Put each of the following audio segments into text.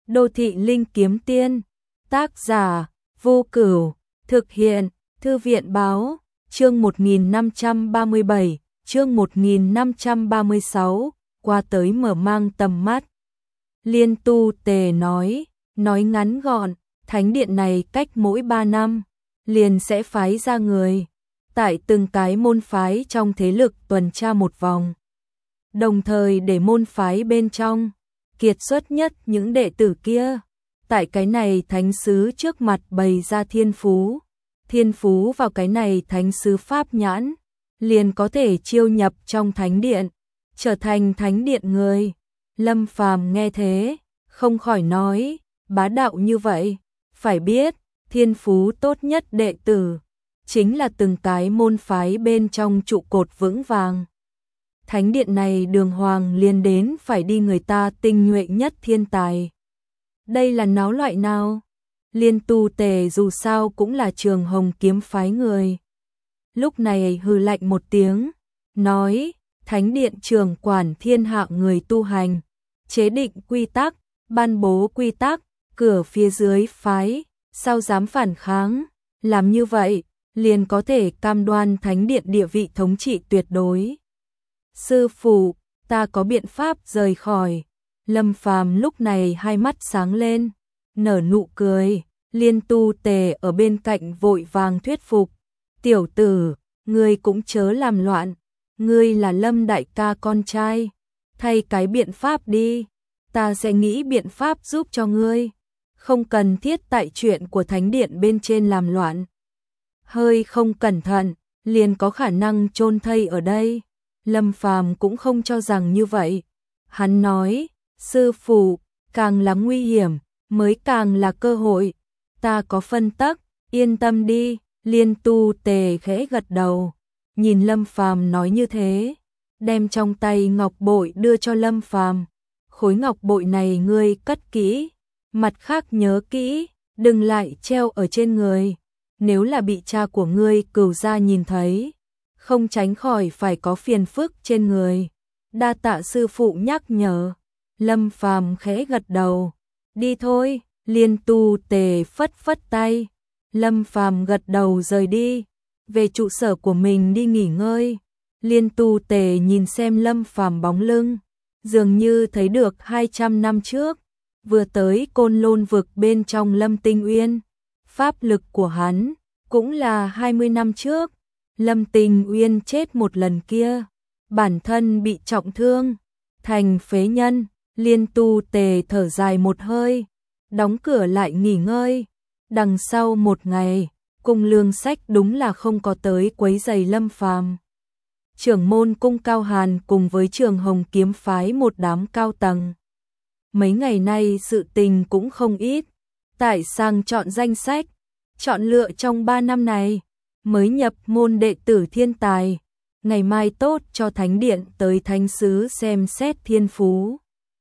Đô thị linh kiếm tiên, tác giả, Vô Cửu, thực hiện, Thư viện báo, chương 1537, chương 1536, qua tới mở mang tầm mắt. Liên Tu Tề nói ngắn gọn, thánh điện này cách mỗi 3 năm, liền sẽ phái ra người, tại từng cái môn phái trong thế lực tuần tra một vòng. Đồng thời để môn phái bên trong, kiệt xuất nhất những đệ tử kia, tại cái này thánh sứ trước mặt bày ra thiên phú vào cái này thánh sứ pháp nhãn, liền có thể chiêu nhập trong thánh điện, trở thành thánh điện người. Lâm Phàm nghe thế, không khỏi nói, bá đạo như vậy, phải biết, thiên phú tốt nhất đệ tử, chính là từng cái môn phái bên trong trụ cột vững vàng. Thánh điện này đường hoàng liền đến phải đi người ta tinh nhuệ nhất thiên tài. Đây là náo loại nào? Liên Tu Tề dù sao cũng là Trường Hồng kiếm phái người. Lúc này hừ lạnh một tiếng, nói, thánh điện trưởng quản thiên hạ người tu hành, chế định quy tắc, ban bố quy tắc, cửa phía dưới phái, sao dám phản kháng, làm như vậy, liền có thể cam đoan thánh điện địa vị thống trị tuyệt đối. Sư phụ, ta có biện pháp rời khỏi. Lâm Phàm lúc này hai mắt sáng lên, nở nụ cười. Liên Tu Tề ở bên cạnh vội vàng thuyết phục, tiểu tử, ngươi cũng chớ làm loạn, ngươi là Lâm đại ca con trai, thay cái biện pháp đi, ta sẽ nghĩ biện pháp giúp cho ngươi, không cần thiết tại chuyện của thánh điện bên trên làm loạn. Hơi không cẩn thận, liền có khả năng chôn thây ở đây. Lâm Phàm cũng không cho rằng như vậy. Hắn nói, sư phụ, càng là nguy hiểm, mới càng là cơ hội. Ta có phân tắc, yên tâm đi. Liên Tu Tề khẽ gật đầu, nhìn Lâm Phàm nói như thế, đem trong tay ngọc bội đưa cho Lâm Phàm. Khối ngọc bội này ngươi cất kỹ, mặt khác nhớ kỹ, đừng lại treo ở trên người. Nếu là bị cha của ngươi Cửu gia nhìn thấy, không tránh khỏi phải có phiền phức trên người. Đa tạ sư phụ nhắc nhở. Lâm Phàm khẽ gật đầu. Đi thôi. Liên Tu Tề phất phất tay. Lâm Phàm gật đầu rời đi, về trụ sở của mình đi nghỉ ngơi. Liên Tu Tề nhìn xem Lâm Phàm bóng lưng, dường như thấy được 200 năm trước, vừa tới Côn Lôn vực bên trong Lâm Tinh Uyên. Pháp lực của hắn cũng là 20 năm trước, Lâm Tinh Uyên chết một lần kia, bản thân bị trọng thương, thành phế nhân. Liên Tu Tề thở dài một hơi, đóng cửa lại nghỉ ngơi. Đằng sau một ngày, Cung Lương Sách đúng là không có tới quấy rầy Lâm Phàm. Trưởng môn Cung Cao Hàn cùng với Trường Hồng kiếm phái một đám cao tầng. Mấy ngày nay sự tình cũng không ít, tại sang chọn danh sách, chọn lựa trong 3 năm này, mới nhập môn đệ tử thiên tài, ngày mai tốt cho thánh điện tới thánh sứ xem xét thiên phú.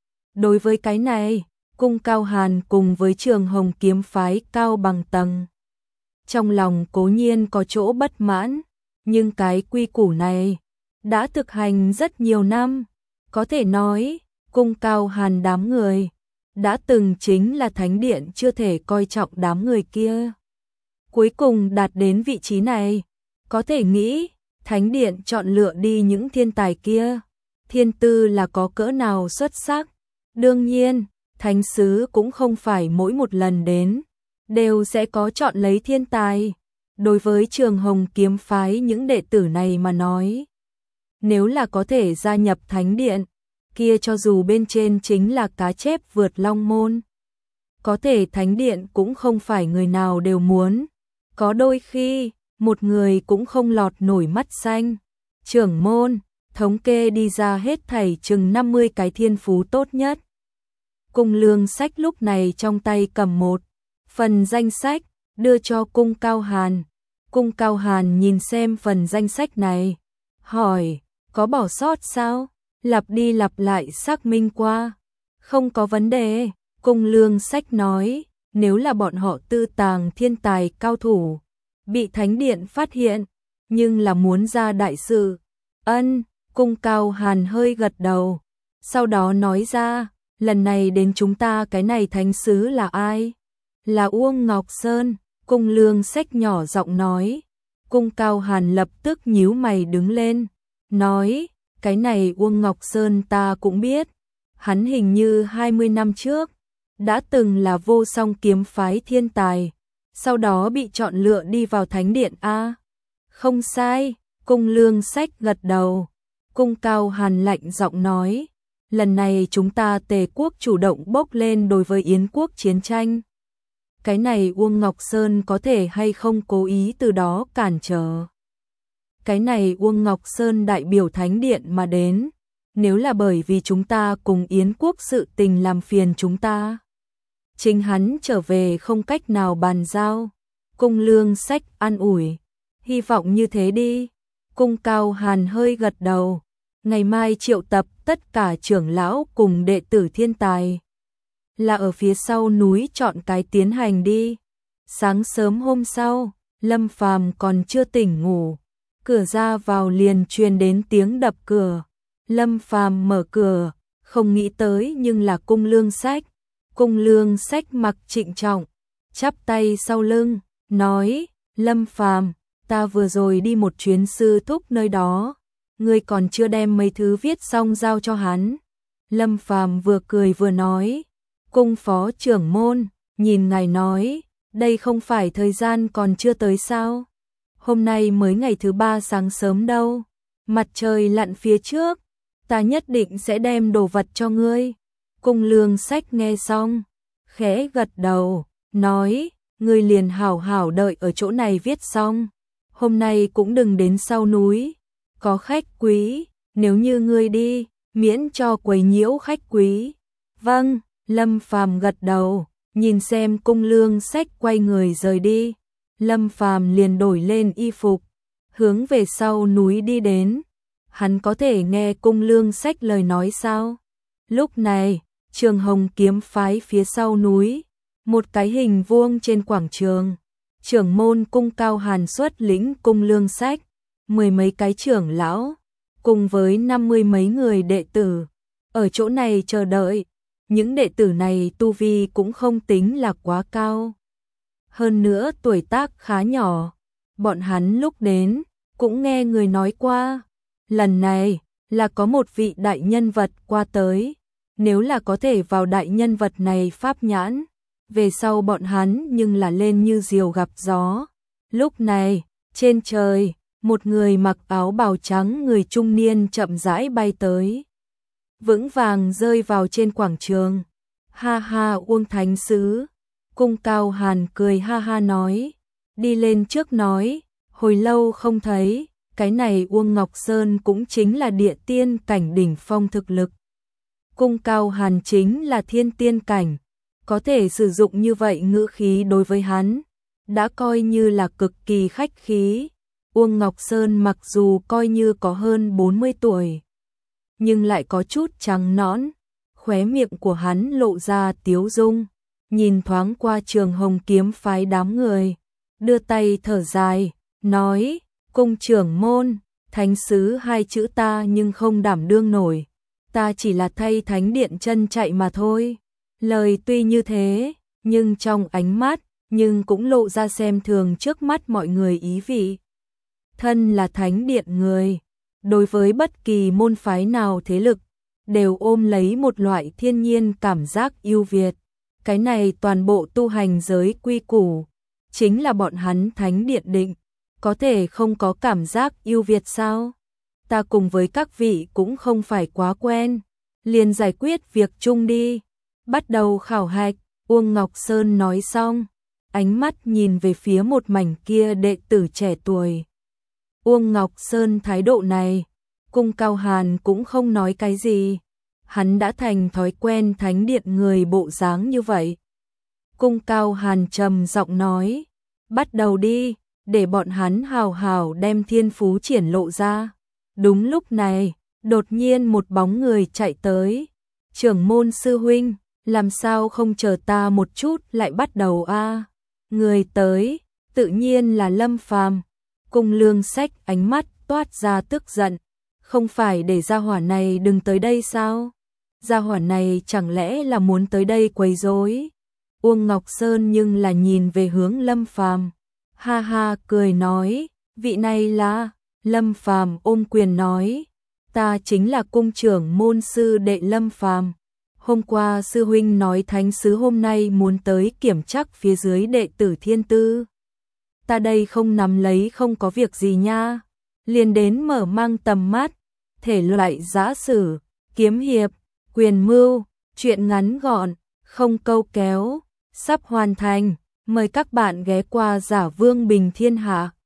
Đối với cái này, Cung Cao Hàn cùng với Trường Hồng kiếm phái cao bằng tầng, trong lòng cố nhiên có chỗ bất mãn, nhưng cái quy củ này đã thực hành rất nhiều năm, có thể nói, Cung Cao Hàn đám người đã từng chính là thánh điện chưa thể coi trọng đám người kia. Cuối cùng đạt đến vị trí này, có thể nghĩ, thánh điện chọn lựa đi những thiên tài kia, thiên tư là có cỡ nào xuất sắc. Đương nhiên, thánh sứ cũng không phải mỗi một lần đến đều sẽ có chọn lấy thiên tài. Đối với Trường Hồng kiếm phái những đệ tử này mà nói, nếu là có thể gia nhập thánh điện, kia cho dù bên trên chính là cá chép vượt long môn, có thể thánh điện cũng không phải người nào đều muốn, có đôi khi một người cũng không lọt nổi mắt xanh. Trưởng môn thống kê đi ra hết thảy chừng 50 cái thiên phú tốt nhất. Cung Lương Sách lúc này trong tay cầm một phần danh sách, đưa cho Cung Cao Hàn. Cung Cao Hàn nhìn xem phần danh sách này, hỏi, có bỏ sót sao? Lặp đi lặp lại xác minh qua, không có vấn đề. Cung Lương Sách nói, nếu là bọn họ tư tàng thiên tài cao thủ, bị thánh điện phát hiện, nhưng là muốn ra đại sự. Ân. Cung Cao Hàn hơi gật đầu, sau đó nói ra, lần này đến chúng ta cái này thánh sứ là ai? Là Uông Ngọc Sơn, Cung Lương Sách nhỏ giọng nói. Cung Cao Hàn lập tức nhíu mày đứng lên, nói, cái này Uông Ngọc Sơn ta cũng biết, hắn hình như 20 năm trước, đã từng là vô song kiếm phái thiên tài, sau đó bị chọn lựa đi vào thánh điện A. Không sai, Cung Lương Sách gật đầu. Cung Cao Hàn lạnh giọng nói, lần này chúng ta Tề quốc chủ động bốc lên đối với Yến quốc chiến tranh. Cái này Uông Ngọc Sơn có thể hay không cố ý từ đó cản trở. Cái này Uông Ngọc Sơn đại biểu thánh điện mà đến, nếu là bởi vì chúng ta cùng Yến quốc sự tình làm phiền chúng ta, chính hắn trở về không cách nào bàn giao. Cung Lương Sách an ủi, hy vọng như thế đi. Cung Cao Hàn hơi gật đầu, ngày mai triệu tập tất cả trưởng lão cùng đệ tử thiên tài, là ở phía sau núi chọn cái tiến hành đi. Sáng sớm hôm sau, Lâm Phàm còn chưa tỉnh ngủ, cửa ra vào liền truyền đến tiếng đập cửa. Lâm Phàm mở cửa, không nghĩ tới nhưng là Cung Lương Sách. Cung Lương Sách mặc trịnh trọng, chắp tay sau lưng, nói, Lâm Phàm, ta vừa rồi đi một chuyến sư thúc nơi đó, ngươi còn chưa đem mấy thứ viết xong giao cho hắn. Lâm Phàm vừa cười vừa nói, Cung phó trưởng môn, nhìn ngài nói, đây không phải thời gian còn chưa tới sao? Hôm nay mới ngày thứ 3 sáng sớm đâu, mặt trời lặn phía trước, ta nhất định sẽ đem đồ vật cho ngươi. Cung Lương Sách nghe xong, khẽ gật đầu, nói, ngươi liền hảo hảo đợi ở chỗ này viết xong, hôm nay cũng đừng đến sau núi, có khách quý, nếu như ngươi đi, miễn cho quấy nhiễu khách quý. Vâng. Lâm Phàm gật đầu, nhìn xem Cung Lương Sách quay người rời đi, Lâm Phàm liền đổi lên y phục, hướng về sau núi đi đến. Hắn có thể nghe Cung Lương Sách lời nói sao? Lúc này, Trường Hồng kiếm phái phía sau núi, một cái hình vuông trên quảng trường, trưởng môn Cung Cao Hàn xuất lĩnh Cung Lương Sách, 10 mấy cái trưởng lão, cùng với 50 mấy người đệ tử, ở chỗ này chờ đợi. Những đệ tử này tu vi cũng không tính là quá cao. Hơn nữa tuổi tác khá nhỏ. Bọn hắn lúc đến, cũng nghe người nói qua. Lần này, là có một vị đại nhân vật qua tới. Nếu là có thể vào đại nhân vật này pháp nhãn, về sau bọn hắn nhưng là lên như diều gặp gió. Lúc này, trên trời, một người mặc áo bào trắng người trung niên chậm rãi bay tới, vững vàng rơi vào trên quảng trường. Ha ha, Uông Thánh Sứ. Cung Cao Hàn cười ha ha nói, đi lên trước nói, hồi lâu không thấy, cái này Uông Ngọc Sơn cũng chính là địa tiên cảnh đỉnh phong thực lực. Cung Cao Hàn chính là thiên tiên cảnh, có thể sử dụng như vậy ngữ khí đối với hắn, đã coi như là cực kỳ khách khí. Uông Ngọc Sơn mặc dù coi như có hơn 40 tuổi, nhưng lại có chút trắng nõn, khóe miệng của hắn lộ ra tiếu dung, nhìn thoáng qua Trường Hồng kiếm phái đám người, đưa tay thở dài, nói, Cung trưởng môn, thánh sứ hai chữ ta nhưng không đảm đương nổi, ta chỉ là thay thánh điện chân chạy mà thôi. Lời tuy như thế, nhưng trong ánh mắt, nhưng cũng lộ ra xem thường trước mắt mọi người ý vị. Thân là thánh điện người, đối với bất kỳ môn phái nào thế lực, đều ôm lấy một loại thiên nhiên cảm giác ưu việt. Cái này toàn bộ tu hành giới quy củ, chính là bọn hắn thánh điện định, có thể không có cảm giác ưu việt sao? Ta cùng với các vị cũng không phải quá quen, liền giải quyết việc chung đi. Bắt đầu khảo hạch, Uông Ngọc Sơn nói xong, ánh mắt nhìn về phía một mảnh kia đệ tử trẻ tuổi. Uông Ngọc Sơn thái độ này, Cung Cao Hàn cũng không nói cái gì, hắn đã thành thói quen thánh điện người bộ dáng như vậy. Cung Cao Hàn trầm giọng nói, bắt đầu đi, để bọn hắn hào hào đem thiên phú triển lộ ra. Đúng lúc này, đột nhiên một bóng người chạy tới. Trưởng môn sư huynh, làm sao không chờ ta một chút lại bắt đầu a? Người tới, tự nhiên là Lâm Phàm. Cung Lương Sách ánh mắt toát ra tức giận, không phải để gia hỏa này đừng tới đây sao? gia hỏa này chẳng lẽ là muốn tới đây quấy rối? Uông Ngọc Sơn nhưng là nhìn về hướng Lâm Phàm, ha ha cười nói, vị này là. Lâm Phàm ôm quyền nói, ta chính là cung trưởng môn sư đệ Lâm Phàm. Hôm qua sư huynh nói thánh sứ hôm nay muốn tới kiểm trắc phía dưới đệ tử Thiên Tư. Ta đây không nắm lấy không có việc gì nha. Liền đến mở mang tầm mắt, thể loại giã sử, kiếm hiệp, quyền mưu, truyện ngắn gọn, không câu kéo, sắp hoàn thành. Mời các bạn ghé qua Giả Vương Bình Thiên Hạ.